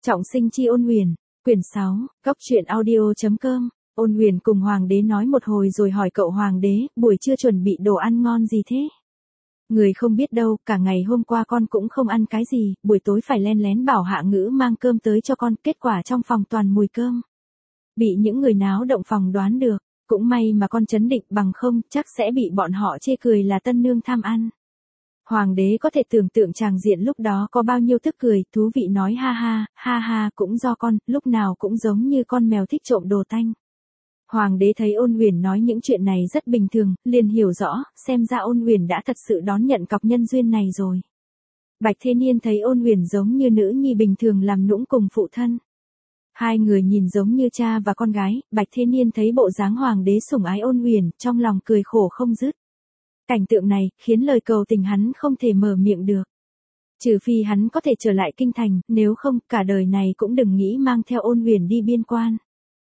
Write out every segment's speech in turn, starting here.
Trọng sinh chi Ôn Huyền, quyển 6, góc truyện audio.com. Ôn Huyền cùng hoàng đế nói một hồi rồi hỏi cậu hoàng đế, buổi trưa chuẩn bị đồ ăn ngon gì thế? Người không biết đâu, cả ngày hôm qua con cũng không ăn cái gì, buổi tối phải len lén bảo Hạ Ngữ mang cơm tới cho con, kết quả trong phòng toàn mùi cơm. Bị những người náo động phòng đoán được, cũng may mà con trấn định, bằng không chắc sẽ bị bọn họ chê cười là tân nương tham ăn. Hoàng đế có thể tưởng tượng tràng diện lúc đó có bao nhiêu tức cười, thú vị nói ha ha, cũng do con, lúc nào cũng giống như con mèo thích trộm đồ tanh. Hoàng đế thấy Ôn Huyền nói những chuyện này rất bình thường, liền hiểu rõ, xem ra Ôn Huyền đã thật sự đón nhận cọc nhân duyên này rồi. Bạch Thế Niên thấy Ôn Huyền giống như nữ nhi bình thường làm nũng cùng phụ thân. Hai người nhìn giống như cha và con gái, Bạch Thế Niên thấy bộ dáng hoàng đế sủng ái Ôn Huyền, trong lòng cười khổ không dứt. Cảnh tượng này, khiến lời cầu tình hắn không thể mở miệng được. Trừ phi hắn có thể trở lại kinh thành, nếu không, cả đời này cũng đừng nghĩ mang theo Ôn Huyền đi biên quan.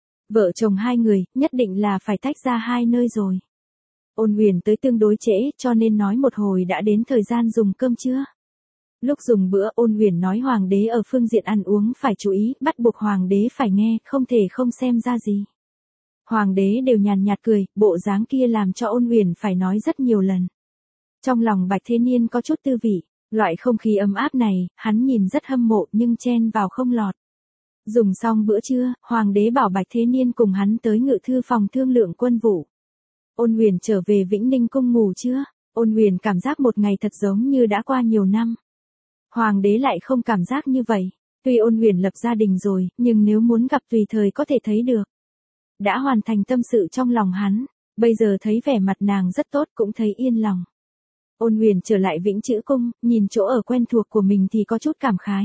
Vợ chồng hai người, nhất định là phải tách ra hai nơi rồi. Ôn Huyền tới tương đối trễ, cho nên nói một hồi đã đến thời gian dùng cơm trưa. Lúc dùng bữa, Ôn Huyền nói hoàng đế ở phương diện ăn uống phải chú ý, bắt buộc hoàng đế phải nghe, không thể không xem ra gì. Hoàng đế đều nhàn nhạt cười, bộ dáng kia làm cho Ôn Huyền phải nói rất nhiều lần. Trong lòng Bạch Thế Niên có chút tư vị, loại không khí ấm áp này, hắn nhìn rất hâm mộ nhưng chen vào không lọt. Dùng xong bữa trưa, hoàng đế bảo Bạch Thế Niên cùng hắn tới ngự thư phòng thương lượng quân vụ. Ôn Huyền trở về Vĩnh Ninh cung ngủ chưa? Ôn Huyền cảm giác một ngày thật giống như đã qua nhiều năm. Hoàng đế lại không cảm giác như vậy. Tuy Ôn Huyền lập gia đình rồi, nhưng nếu muốn gặp tùy thời có thể thấy được. Đã hoàn thành tâm sự trong lòng hắn, bây giờ thấy vẻ mặt nàng rất tốt cũng thấy yên lòng. Ôn Huyền trở lại Vĩnh Chữ cung, nhìn chỗ ở quen thuộc của mình thì có chút cảm khái.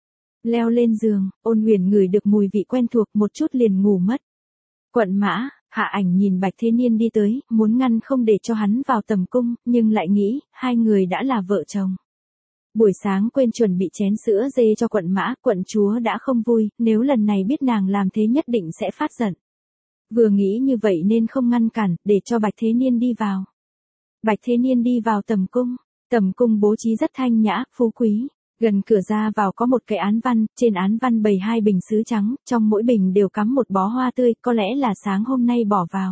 Leo lên giường, Ôn Huyền ngửi được mùi vị quen thuộc một chút liền ngủ mất. Quận Mã, Hạ Ảnh nhìn Bạch Thế Niên đi tới, muốn ngăn không để cho hắn vào tầm cung, nhưng lại nghĩ, hai người đã là vợ chồng. Buổi sáng quên chuẩn bị chén sữa dê cho quận Mã, quận chúa đã không vui, nếu lần này biết nàng làm thế nhất định sẽ phát giận. Vừa nghĩ như vậy nên không ngăn cản, để cho Bạch Thế Niên đi vào. Bạch Thế Niên đi vào tầm cung bố trí rất thanh nhã, phú quý. Gần cửa ra vào có một cái án văn, trên án văn bày hai bình sứ trắng, trong mỗi bình đều cắm một bó hoa tươi, có lẽ là sáng hôm nay bỏ vào.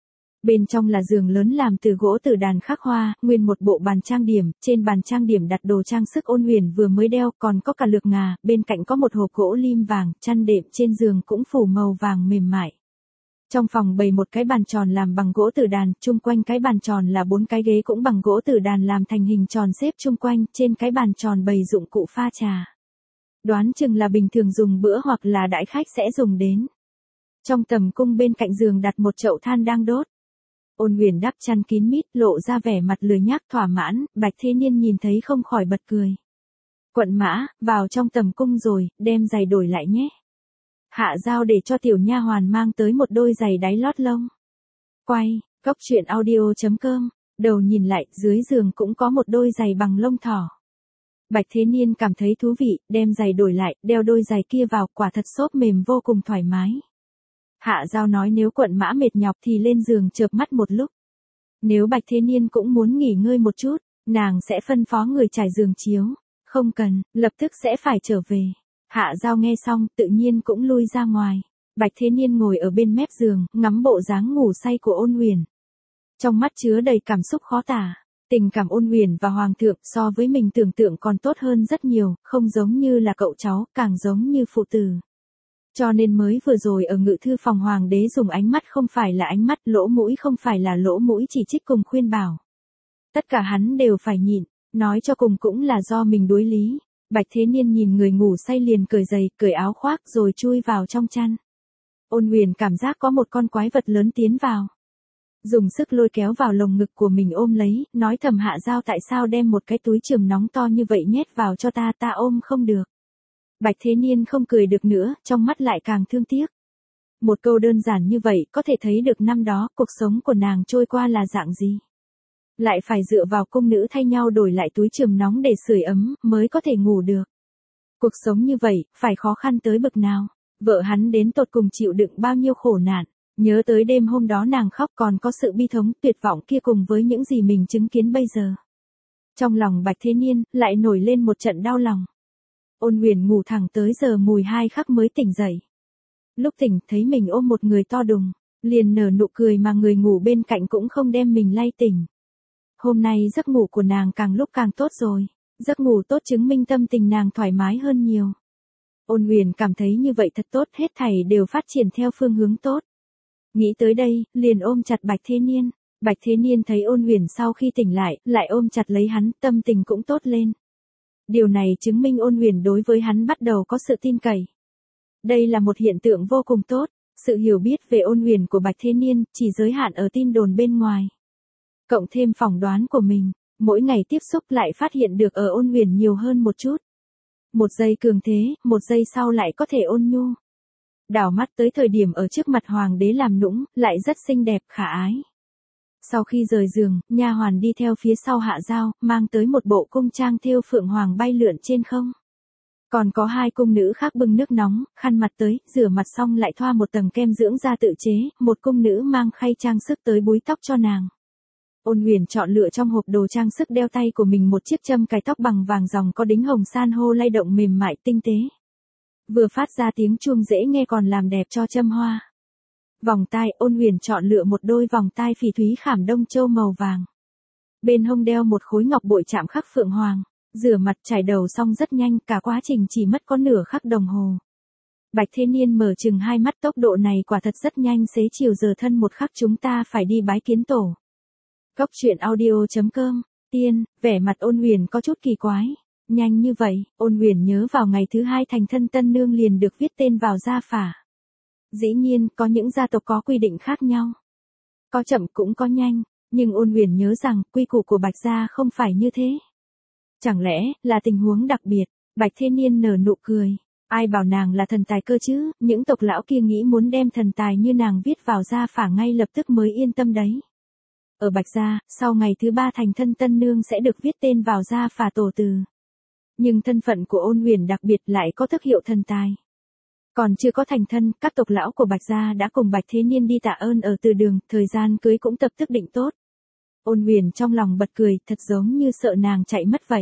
Bên trong là giường lớn làm từ gỗ tử đàn khắc hoa, nguyên một bộ bàn trang điểm, trên bàn trang điểm đặt đồ trang sức Ôn Huyền vừa mới đeo, còn có cả lược ngà, bên cạnh có một hộp gỗ lim vàng, chăn đệm trên giường cũng phủ màu vàng mềm mại. Trong phòng bày một cái bàn tròn làm bằng gỗ tử đàn, chung quanh cái bàn tròn là 4 cái ghế cũng bằng gỗ tử đàn làm thành hình tròn xếp chung quanh, trên cái bàn tròn bày dụng cụ pha trà. Đoán chừng là bình thường dùng bữa hoặc là đãi khách sẽ dùng đến. Trong tầm cung bên cạnh giường đặt một chậu than đang đốt. Ôn Huyền đắp chăn kín mít, lộ ra vẻ mặt lười nhác thỏa mãn, Bạch Thế Niên nhìn thấy không khỏi bật cười. Quận Mã, vào trong tầm cung rồi, đem giày đổi lại nhé. Hạ Giao để cho tiểu nha hoàn mang tới một đôi giày đáy lót lông. Quay, góc truyện audio.com, đầu nhìn lại, dưới giường cũng có một đôi giày bằng lông thỏ. Bạch Thế Niên cảm thấy thú vị, đem giày đổi lại, đeo đôi giày kia vào, quả thật xốp mềm vô cùng thoải mái. Hạ Giao nói nếu quận Mã mệt nhọc thì lên giường chợp mắt một lúc. Nếu Bạch Thế Niên cũng muốn nghỉ ngơi một chút, nàng sẽ phân phó người trải giường chiếu. Không cần, lập tức sẽ phải trở về. Hạ Giao nghe xong, tự nhiên cũng lui ra ngoài. Bạch Thế Niên ngồi ở bên mép giường, ngắm bộ dáng ngủ say của Ôn Huyền. Trong mắt chứa đầy cảm xúc khó tả. Tình cảm Ôn Huyền và Hoàng thượng so với mình tưởng tượng còn tốt hơn rất nhiều, không giống như là cậu cháu, càng giống như phụ tử. Cho nên mới vừa rồi ở ngự thư phòng Hoàng đế dùng ánh mắt không phải là ánh mắt, lỗ mũi không phải là lỗ mũi, chỉ trích cùng khuyên bảo. Tất cả hắn đều phải nhịn, nói cho cùng cũng là do mình đối lý. Bạch Thế Niên nhìn người ngủ say liền cởi giày, cởi áo khoác rồi chui vào trong chăn. Ôn Huyền cảm giác có một con quái vật lớn tiến vào. Dùng sức lôi kéo vào lồng ngực của mình ôm lấy, nói thầm Hạ Giao tại sao đem một cái túi chườm nóng to như vậy nhét vào cho ta ôm không được. Bạch Thế Niên không cười được nữa, trong mắt lại càng thương tiếc. Một câu đơn giản như vậy có thể thấy được năm đó cuộc sống của nàng trôi qua là dạng gì. Lại phải dựa vào cung nữ thay nhau đổi lại túi chườm nóng để sưởi ấm, mới có thể ngủ được. Cuộc sống như vậy, phải khó khăn tới bực nào. Vợ hắn đến tột cùng chịu đựng bao nhiêu khổ nạn. Nhớ tới đêm hôm đó nàng khóc còn có sự bi thống tuyệt vọng kia cùng với những gì mình chứng kiến bây giờ. Trong lòng Bạch Thế Niên, lại nổi lên một trận đau lòng. Ôn Huyền ngủ thẳng tới giờ mùi 2 khắc mới tỉnh dậy. Lúc tỉnh thấy mình ôm một người to đùng, liền nở nụ cười mà người ngủ bên cạnh cũng không đem mình lay tỉnh. Hôm nay giấc ngủ của nàng càng lúc càng tốt rồi, giấc ngủ tốt chứng minh tâm tình nàng thoải mái hơn nhiều. Ôn Huyền cảm thấy như vậy thật tốt, hết thảy đều phát triển theo phương hướng tốt. Nghĩ tới đây, liền ôm chặt Bạch Thế Niên. Bạch Thế Niên thấy Ôn Huyền sau khi tỉnh lại ôm chặt lấy hắn, tâm tình cũng tốt lên. Điều này chứng minh Ôn Huyền đối với hắn bắt đầu có sự tin cậy. Đây là một hiện tượng vô cùng tốt, sự hiểu biết về Ôn Huyền của Bạch Thế Niên chỉ giới hạn ở tin đồn bên ngoài. Cộng thêm phỏng đoán của mình, mỗi ngày tiếp xúc lại phát hiện được ở Ôn Huyền nhiều hơn một chút. Một giây cường thế, một giây sau lại có thể ôn nhu. Đảo mắt tới thời điểm ở trước mặt hoàng đế làm nũng, lại rất xinh đẹp khả ái. Sau khi rời giường, nha hoàn đi theo phía sau hạ dao, mang tới một bộ cung trang thêu phượng hoàng bay lượn trên không. Còn có 2 cung nữ khác bưng nước nóng, khăn mặt tới, rửa mặt xong lại thoa một tầng kem dưỡng da tự chế, một cung nữ mang khay trang sức tới búi tóc cho nàng. Ôn Huyền chọn lựa trong hộp đồ trang sức đeo tay của mình một chiếc châm cài tóc bằng vàng ròng có đính hồng san hô lay động mềm mại tinh tế. Vừa phát ra tiếng chuông dễ nghe còn làm đẹp cho châm hoa. Vòng tai, Ôn Huyền chọn lựa một đôi vòng tai phỉ thúy khảm đông châu màu vàng. Bên hông đeo một khối ngọc bội chạm khắc phượng hoàng, rửa mặt chải đầu xong rất nhanh, cả quá trình chỉ mất có nửa khắc đồng hồ. Bạch Thế Niên mở chừng 2 mắt, tốc độ này quả thật rất nhanh, xế chiều giờ thân một khắc chúng ta phải đi bái kiến tổ. Góc truyện audio.com, Tiên, vẻ mặt Ôn Huyền có chút kỳ quái. Nhanh như vậy, Ôn Huyền nhớ vào ngày thứ 2 thành thân tân nương liền được viết tên vào gia phả. Dĩ nhiên, có những gia tộc có quy định khác nhau. Có chậm cũng có nhanh, nhưng Ôn Huyền nhớ rằng quy củ của Bạch gia không phải như thế. Chẳng lẽ là tình huống đặc biệt? Bạch Thế Niên nở nụ cười. Ai bảo nàng là thần tài cơ chứ, những tộc lão kia nghĩ muốn đem thần tài như nàng viết vào gia phả ngay lập tức mới yên tâm đấy. Ở Bạch gia, sau ngày thứ 3 thành thân tân nương sẽ được viết tên vào gia phả tổ từ. Nhưng thân phận của Ôn Huyền đặc biệt lại có thức hiệu thần tài. Còn chưa có thành thân, các tộc lão của Bạch gia đã cùng Bạch Thế Niên đi tạ ơn ở từ đường, thời gian cưới cũng tập tức định tốt. Ôn Huyền trong lòng bật cười, thật giống như sợ nàng chạy mất vậy.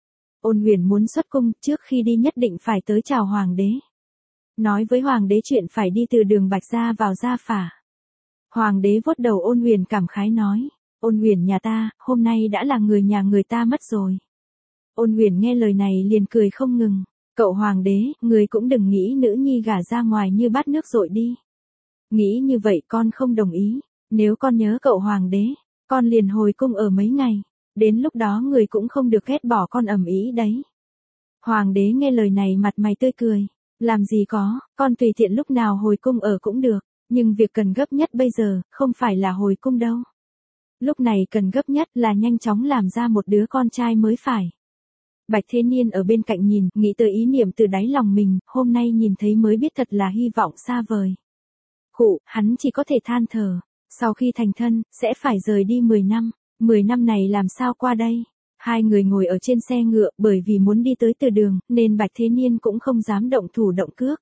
Ôn Huyền muốn xuất cung, trước khi đi nhất định phải tới chào hoàng đế. Nói với hoàng đế chuyện phải đi từ đường Bạch gia vào gia phả. Hoàng đế vuốt đầu Ôn Huyền cảm khái nói, Ôn Huyền nhà ta, hôm nay đã là người nhà người ta mất rồi. Ôn Huyền nghe lời này liền cười không ngừng, cậu hoàng đế, người cũng đừng nghĩ nữ nhi gả ra ngoài như bát nước dội đi. Nghĩ như vậy con không đồng ý, nếu con nhớ cậu hoàng đế, con liền hồi cung ở mấy ngày, đến lúc đó người cũng không được ghét bỏ con ầm ĩ đấy. Hoàng đế nghe lời này mặt mày tươi cười, làm gì có, con tùy tiện lúc nào hồi cung ở cũng được. Nhưng việc cần gấp nhất bây giờ, không phải là hồi cung đâu. Lúc này cần gấp nhất là nhanh chóng làm ra một đứa con trai mới phải. Bạch Thế Niên ở bên cạnh nhìn, nghĩ tới ý niệm từ đáy lòng mình, hôm nay nhìn thấy mới biết thật là hy vọng xa vời. Khụ, hắn chỉ có thể than thở, sau khi thành thân, sẽ phải rời đi 10 năm, 10 năm này làm sao qua đây? 2 người ngồi ở trên xe ngựa, bởi vì muốn đi tới từ đường, nên Bạch Thế Niên cũng không dám động thủ động cước.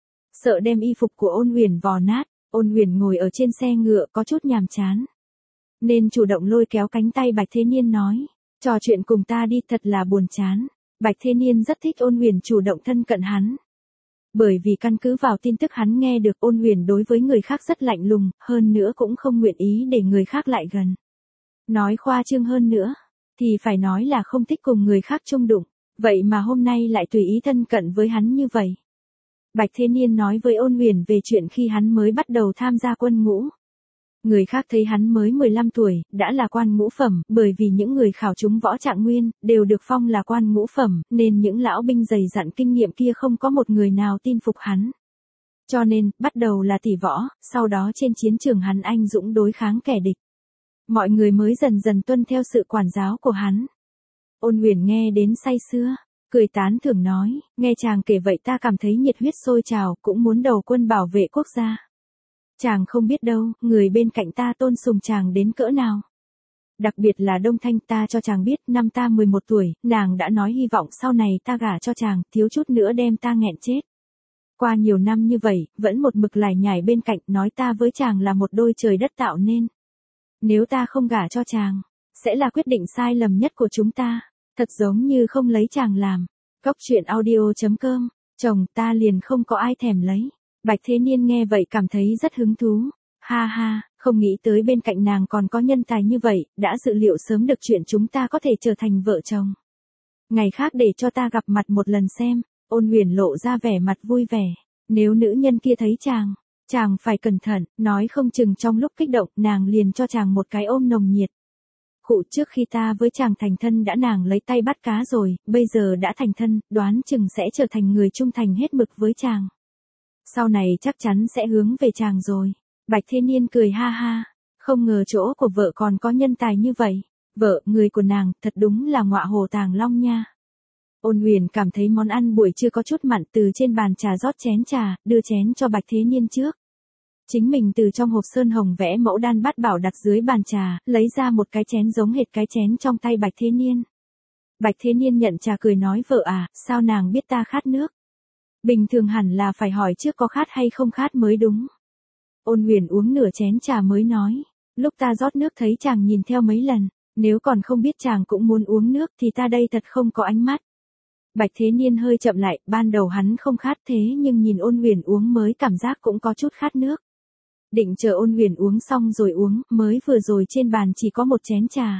Sợ đem y phục của Ôn Huyền vò nát. Ôn Huyền ngồi ở trên xe ngựa có chút nhàm chán, nên chủ động lôi kéo cánh tay Bạch Thế Niên nói, trò chuyện cùng ta đi, thật là buồn chán. Bạch Thế Niên rất thích Ôn Huyền chủ động thân cận hắn. Bởi vì căn cứ vào tin tức hắn nghe được, Ôn Huyền đối với người khác rất lạnh lùng, hơn nữa cũng không nguyện ý để người khác lại gần. Nói khoa trương hơn nữa, thì phải nói là không thích cùng người khác chung đụng, vậy mà hôm nay lại tùy ý thân cận với hắn như vậy. Bạch Thế Niên nói với Ôn Huyền về chuyện khi hắn mới bắt đầu tham gia quân ngũ. Người khác thấy hắn mới 15 tuổi, đã là quan ngũ phẩm, bởi vì những người khảo trúng võ trạng nguyên, đều được phong là quan ngũ phẩm, nên những lão binh dày dặn kinh nghiệm kia không có một người nào tin phục hắn. Cho nên, bắt đầu là tỷ võ, sau đó trên chiến trường hắn anh dũng đối kháng kẻ địch. Mọi người mới dần dần tuân theo sự quản giáo của hắn. Ôn Huyền nghe đến say sưa, cười tán thưởng nói, nghe chàng kể vậy ta cảm thấy nhiệt huyết sôi trào, cũng muốn đầu quân bảo vệ quốc gia. Chàng không biết đâu, người bên cạnh ta tôn sùng chàng đến cỡ nào. Đặc biệt là Đông Thanh, ta cho chàng biết, năm ta 11 tuổi, nàng đã nói hy vọng sau này ta gả cho chàng, thiếu chút nữa đem ta nghẹn chết. Qua nhiều năm như vậy, vẫn một mực lải nhải bên cạnh, nói ta với chàng là một đôi trời đất tạo nên. Nếu ta không gả cho chàng, sẽ là quyết định sai lầm nhất của chúng ta, thật giống như không lấy chàng làm. Cóc truyện audio.com, chồng ta liền không có ai thèm lấy. Bạch Thế Niên nghe vậy cảm thấy rất hứng thú. Ha ha, không nghĩ tới bên cạnh nàng còn có nhân tài như vậy, đã dự liệu sớm được chuyện chúng ta có thể trở thành vợ chồng. Ngày khác để cho ta gặp mặt một lần xem. Ôn Huyền lộ ra vẻ mặt vui vẻ. Nếu nữ nhân kia thấy chàng phải cẩn thận, nói không chừng trong lúc kích động nàng liền cho chàng một cái ôm nồng nhiệt. Khụ, trước khi ta với chàng thành thân đã nàng lấy tay bắt cá rồi, bây giờ đã thành thân, đoán chừng sẽ trở thành người trung thành hết mực với chàng. Sau này chắc chắn sẽ hướng về chàng rồi. Bạch Thế Niên cười ha ha, không ngờ chỗ của vợ còn có nhân tài như vậy. Vợ, người của nàng, thật đúng là ngọa hồ tàng long nha. Ôn Huyền cảm thấy món ăn buổi trưa có chút mặn, từ trên bàn trà rót chén trà, đưa chén cho Bạch Thế Niên trước. Chính mình từ trong hộp sơn hồng vẽ mẫu đan bát bảo đặt dưới bàn trà, lấy ra một cái chén giống hệt cái chén trong tay Bạch Thế Niên. Bạch Thế Niên nhận trà cười nói, vợ à, sao nàng biết ta khát nước? Bình thường hẳn là phải hỏi trước có khát hay không khát mới đúng. Ôn Huyền uống nửa chén trà mới nói, lúc ta rót nước thấy chàng nhìn theo mấy lần, nếu còn không biết chàng cũng muốn uống nước thì ta đây thật không có ánh mắt. Bạch Thế Niên hơi chậm lại, ban đầu hắn không khát thế nhưng nhìn Ôn Huyền uống mới cảm giác cũng có chút khát nước. Định chờ Ôn Huyền uống xong rồi uống, mới vừa rồi trên bàn chỉ có một chén trà.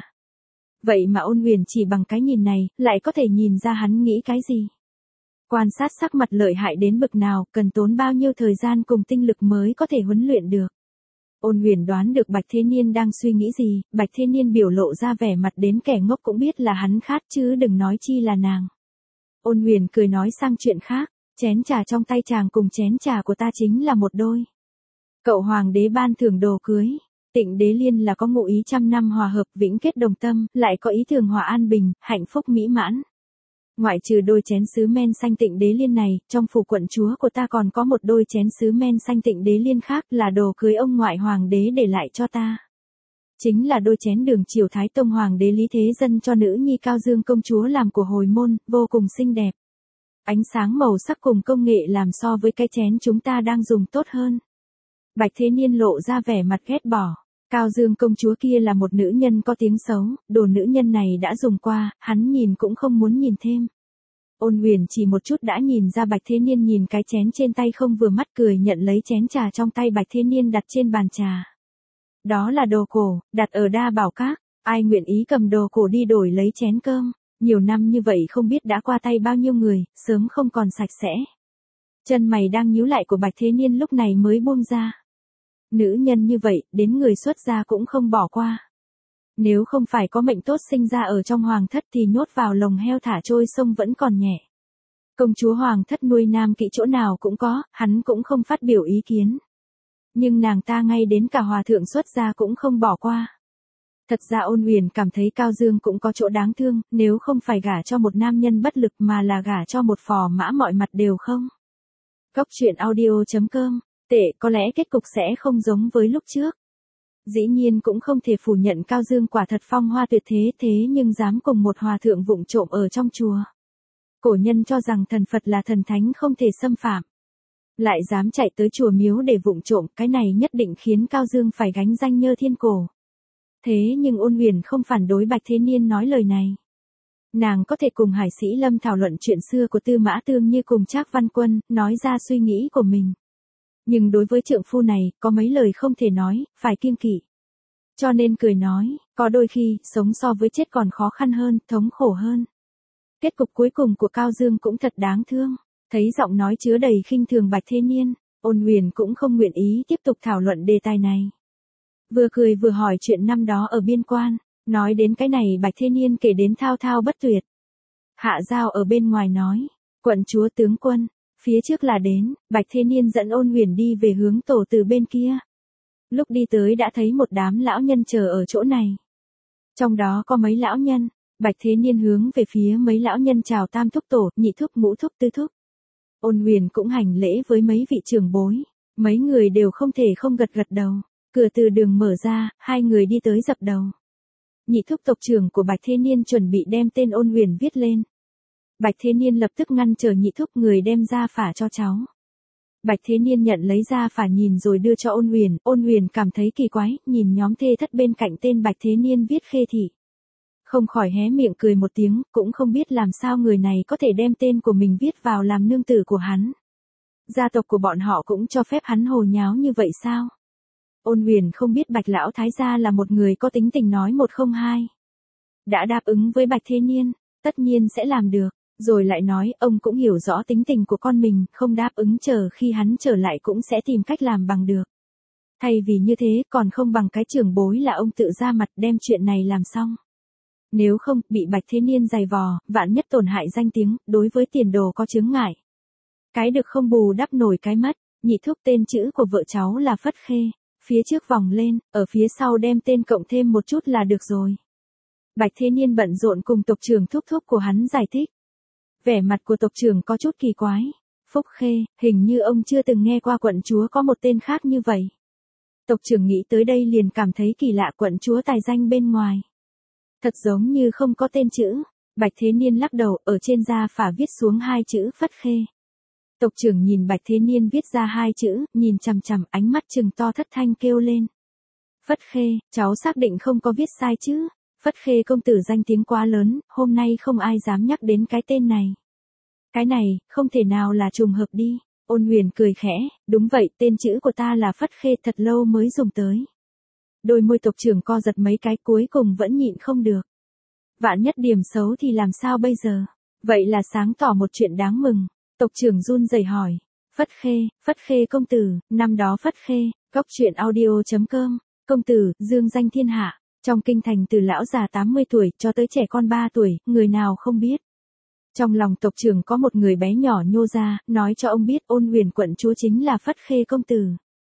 Vậy mà Ôn Huyền chỉ bằng cái nhìn này, lại có thể nhìn ra hắn nghĩ cái gì. Quan sát sắc mặt lợi hại đến bực nào, cần tốn bao nhiêu thời gian cùng tinh lực mới có thể huấn luyện được. Ôn Huyền đoán được Bạch Thế Niên đang suy nghĩ gì, Bạch Thế Niên biểu lộ ra vẻ mặt đến kẻ ngốc cũng biết là hắn khát chứ đừng nói chi là nàng. Ôn Huyền cười nói sang chuyện khác, chén trà trong tay chàng cùng chén trà của ta chính là một đôi. Cậu hoàng đế ban thưởng đồ cưới, Tịnh Đế Liên là có ngụ ý trăm năm hòa hợp vĩnh kết đồng tâm, lại có ý thường hòa an bình, hạnh phúc mỹ mãn. Ngoại trừ đôi chén sứ men xanh Tịnh Đế Liên này, trong phủ quận chúa của ta còn có một đôi chén sứ men xanh Tịnh Đế Liên khác là đồ cưới ông ngoại hoàng đế để lại cho ta. Chính là đôi chén đường triều Thái Tông hoàng đế Lý Thế Dân cho nữ nhi Cao Dương công chúa làm của hồi môn, vô cùng xinh đẹp. Ánh sáng màu sắc cùng công nghệ làm so với cái chén chúng ta đang dùng tốt hơn. Bạch Thế Niên lộ ra vẻ mặt ghét bỏ. Cao Dương công chúa kia là một nữ nhân có tiếng xấu, đồ nữ nhân này đã dùng qua, hắn nhìn cũng không muốn nhìn thêm. Ôn Huyền chỉ một chút đã nhìn ra Bạch Thế Niên nhìn cái chén trên tay không vừa mắt, cười nhận lấy chén trà trong tay Bạch Thế Niên đặt trên bàn trà. Đó là đồ cổ, đặt ở Đa Bảo Các, ai nguyện ý cầm đồ cổ đi đổi lấy chén cơm, nhiều năm như vậy không biết đã qua tay bao nhiêu người, sớm không còn sạch sẽ. Chân mày đang nhíu lại của Bạch Thế Niên lúc này mới buông ra. Nữ nhân như vậy, đến người xuất gia cũng không bỏ qua. Nếu không phải có mệnh tốt sinh ra ở trong hoàng thất thì nhốt vào lồng heo thả trôi sông vẫn còn nhẹ. Công chúa hoàng thất nuôi nam kỵ chỗ nào cũng có, hắn cũng không phát biểu ý kiến. Nhưng nàng ta ngay đến cả hòa thượng xuất gia cũng không bỏ qua. Thật ra Ôn Huyền cảm thấy Cao Dương cũng có chỗ đáng thương, nếu không phải gả cho một nam nhân bất lực mà là gả cho một phò mã mọi mặt đều không. Cóc truyện audio.com, tệ, có lẽ kết cục sẽ không giống với lúc trước. Dĩ nhiên cũng không thể phủ nhận Cao Dương quả thật phong hoa tuyệt thế nhưng dám cùng một hòa thượng vụng trộm ở trong chùa. Cổ nhân cho rằng thần Phật là thần thánh không thể xâm phạm. Lại dám chạy tới chùa miếu để vụng trộm, cái này nhất định khiến Cao Dương phải gánh danh nhơ thiên cổ. Thế nhưng Ôn Huyền không phản đối Bạch Thế Niên nói lời này. Nàng có thể cùng Hải Sĩ Lâm thảo luận chuyện xưa của Tư Mã Tương như cùng Trác Văn Quân, nói ra suy nghĩ của mình. Nhưng đối với trượng phu này, có mấy lời không thể nói, phải kiêng kỵ. Cho nên cười nói, có đôi khi, sống so với chết còn khó khăn hơn, thống khổ hơn. Kết cục cuối cùng của Cao Dương cũng thật đáng thương. Thấy giọng nói chứa đầy khinh thường Bạch Thế Niên, Ôn Huyền cũng không nguyện ý tiếp tục thảo luận đề tài này. Vừa cười vừa hỏi chuyện năm đó ở biên quan, nói đến cái này Bạch Thế Niên kể đến thao thao bất tuyệt. Hạ Giao ở bên ngoài nói, quận chúa tướng quân, phía trước là đến, Bạch Thế Niên dẫn Ôn Huyền đi về hướng tổ từ bên kia. Lúc đi tới đã thấy một đám lão nhân chờ ở chỗ này. Trong đó có mấy lão nhân, Bạch Thế Niên hướng về phía mấy lão nhân chào tam thúc tổ, nhị thúc, ngũ thúc, tư thúc. Ôn Huyền cũng hành lễ với mấy vị trưởng bối, mấy người đều không thể không gật gật đầu. Cửa từ đường mở ra, hai người đi tới dập đầu. Nhị thúc tộc trưởng của Bạch Thế Niên chuẩn bị đem tên Ôn Huyền viết lên. Bạch Thế Niên lập tức ngăn trở nhị thúc, người đem gia phả cho cháu. Bạch Thế Niên nhận lấy gia phả nhìn rồi đưa cho Ôn Huyền cảm thấy kỳ quái, nhìn nhóm thê thất bên cạnh tên Bạch Thế Niên viết Khê Thị. Không khỏi hé miệng cười một tiếng, cũng không biết làm sao người này có thể đem tên của mình viết vào làm nương tử của hắn. Gia tộc của bọn họ cũng cho phép hắn hồ nháo như vậy sao? Ôn Huyền không biết Bạch Lão Thái gia là một người có tính tình nói một không hai. Đã đáp ứng với Bạch Thế Niên, tất nhiên sẽ làm được, rồi lại nói ông cũng hiểu rõ tính tình của con mình, không đáp ứng chờ khi hắn trở lại cũng sẽ tìm cách làm bằng được. Thay vì như thế còn không bằng cái trưởng bối là ông tự ra mặt đem chuyện này làm xong. Nếu không, bị Bạch Thế Niên giày vò, vạn nhất tổn hại danh tiếng, đối với tiền đồ có chướng ngại. Cái được không bù đắp nổi cái mất, Nhị thúc tên chữ của vợ cháu là Phất Khê, phía trước vòng lên, ở phía sau đem tên cộng thêm một chút là được rồi. Bạch Thế Niên bận rộn cùng tộc trưởng thúc thúc của hắn giải thích. Vẻ mặt của tộc trưởng có chút kỳ quái. Phúc Khê, hình như ông chưa từng nghe qua quận chúa có một tên khác như vậy. Tộc trưởng nghĩ tới đây liền cảm thấy kỳ lạ, quận chúa tài danh bên ngoài. Thật giống như không có tên chữ. Bạch Thế Niên lắc đầu, ở trên da phả viết xuống hai chữ Phất Khê. Tộc trưởng nhìn Bạch Thế Niên viết ra hai chữ, nhìn chằm chằm, ánh mắt trừng to thất thanh kêu lên. Phất Khê, cháu xác định không có viết sai chứ? Phất Khê công tử danh tiếng quá lớn, hôm nay không ai dám nhắc đến cái tên này. Cái này, không thể nào là trùng hợp đi. Ôn Huyền cười khẽ, đúng vậy, tên chữ của ta là Phất Khê, thật lâu mới dùng tới. Đôi môi tộc trưởng co giật mấy cái, cuối cùng vẫn nhịn không được. Vạn nhất điểm xấu thì làm sao bây giờ? Vậy là sáng tỏ một chuyện đáng mừng. Tộc trưởng run rẩy hỏi. Phất Khê công tử, năm đó Phất Khê, góc audio.com, công tử, dương danh thiên hạ. Trong kinh thành từ lão già 80 tuổi cho tới trẻ con 3 tuổi, người nào không biết. Trong lòng tộc trưởng có một người bé nhỏ nhô ra, nói cho ông biết Ôn Huyền quận chúa chính là Phất Khê công tử.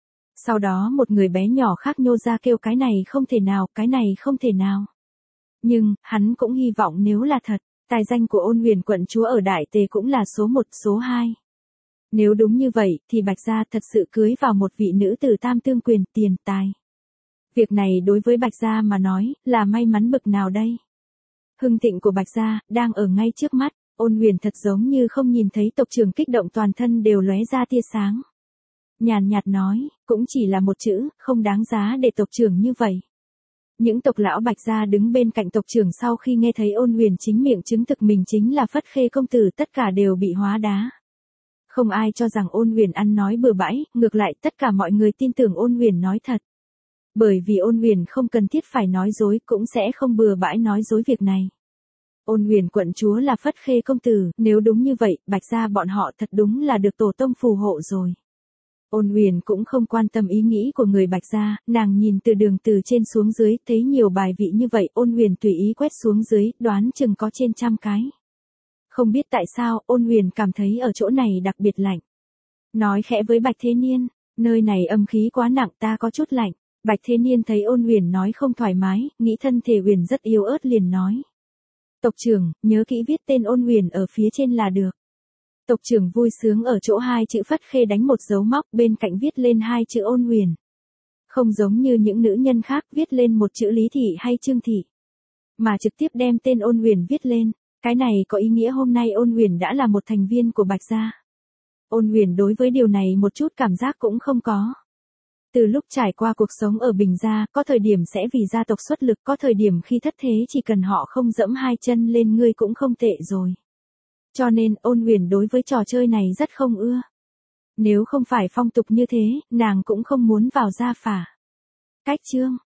Sau đó một người bé nhỏ khác nhô ra kêu cái này không thể nào, cái này không thể nào. Nhưng, hắn cũng hy vọng nếu là thật, tài danh của Ôn Huyền quận chúa ở Đại Tề cũng là số 1, số 2. Nếu đúng như vậy, thì Bạch gia thật sự cưới vào một vị nữ tử tam tương quyền, tiền, tài. Việc này đối với Bạch gia mà nói, là may mắn bực nào đây? Hưng thịnh của Bạch gia, đang ở ngay trước mắt, Ôn Huyền thật giống như không nhìn thấy tộc trưởng kích động toàn thân đều lóe ra tia sáng. Nhàn nhạt nói, cũng chỉ là một chữ, không đáng giá để tộc trưởng như vậy. Những tộc lão Bạch gia đứng bên cạnh tộc trưởng sau khi nghe thấy Ôn Huyền chính miệng chứng thực mình chính là Phất Khê công tử, tất cả đều bị hóa đá. Không ai cho rằng Ôn Huyền ăn nói bừa bãi, ngược lại tất cả mọi người tin tưởng Ôn Huyền nói thật. Bởi vì Ôn Huyền không cần thiết phải nói dối, cũng sẽ không bừa bãi nói dối việc này. Ôn Huyền quận chúa là Phất Khê công tử, nếu đúng như vậy, Bạch gia bọn họ thật đúng là được tổ tông phù hộ rồi. Ôn Huyền cũng không quan tâm ý nghĩ của người Bạch gia, nàng nhìn từ đường từ trên xuống dưới, thấy nhiều bài vị như vậy, Ôn Huyền tùy ý quét xuống dưới, đoán chừng có trên 100 cái. Không biết tại sao, Ôn Huyền cảm thấy ở chỗ này đặc biệt lạnh. Nói khẽ với Bạch Thế Niên, nơi này âm khí quá nặng, ta có chút lạnh. Bạch Thế Niên thấy Ôn Huyền nói không thoải mái, nghĩ thân thể Huyền rất yếu ớt liền nói. Tộc trưởng, nhớ kỹ viết tên Ôn Huyền ở phía trên là được. Tộc trưởng vui sướng ở chỗ hai chữ Phất Khê đánh một dấu móc, bên cạnh viết lên hai chữ Ôn Huyền. Không giống như những nữ nhân khác viết lên một chữ Lý Thị hay Trương Thị, mà trực tiếp đem tên Ôn Huyền viết lên. Cái này có ý nghĩa hôm nay Ôn Huyền đã là một thành viên của Bạch gia. Ôn Huyền đối với điều này một chút cảm giác cũng không có. Từ lúc trải qua cuộc sống ở Bình gia, có thời điểm sẽ vì gia tộc xuất lực, có thời điểm khi thất thế chỉ cần họ không dẫm hai chân lên ngươi cũng không tệ rồi. Cho nên Ôn Huyền đối với trò chơi này rất không ưa. Nếu không phải phong tục như thế, nàng cũng không muốn vào gia phả. Cách chương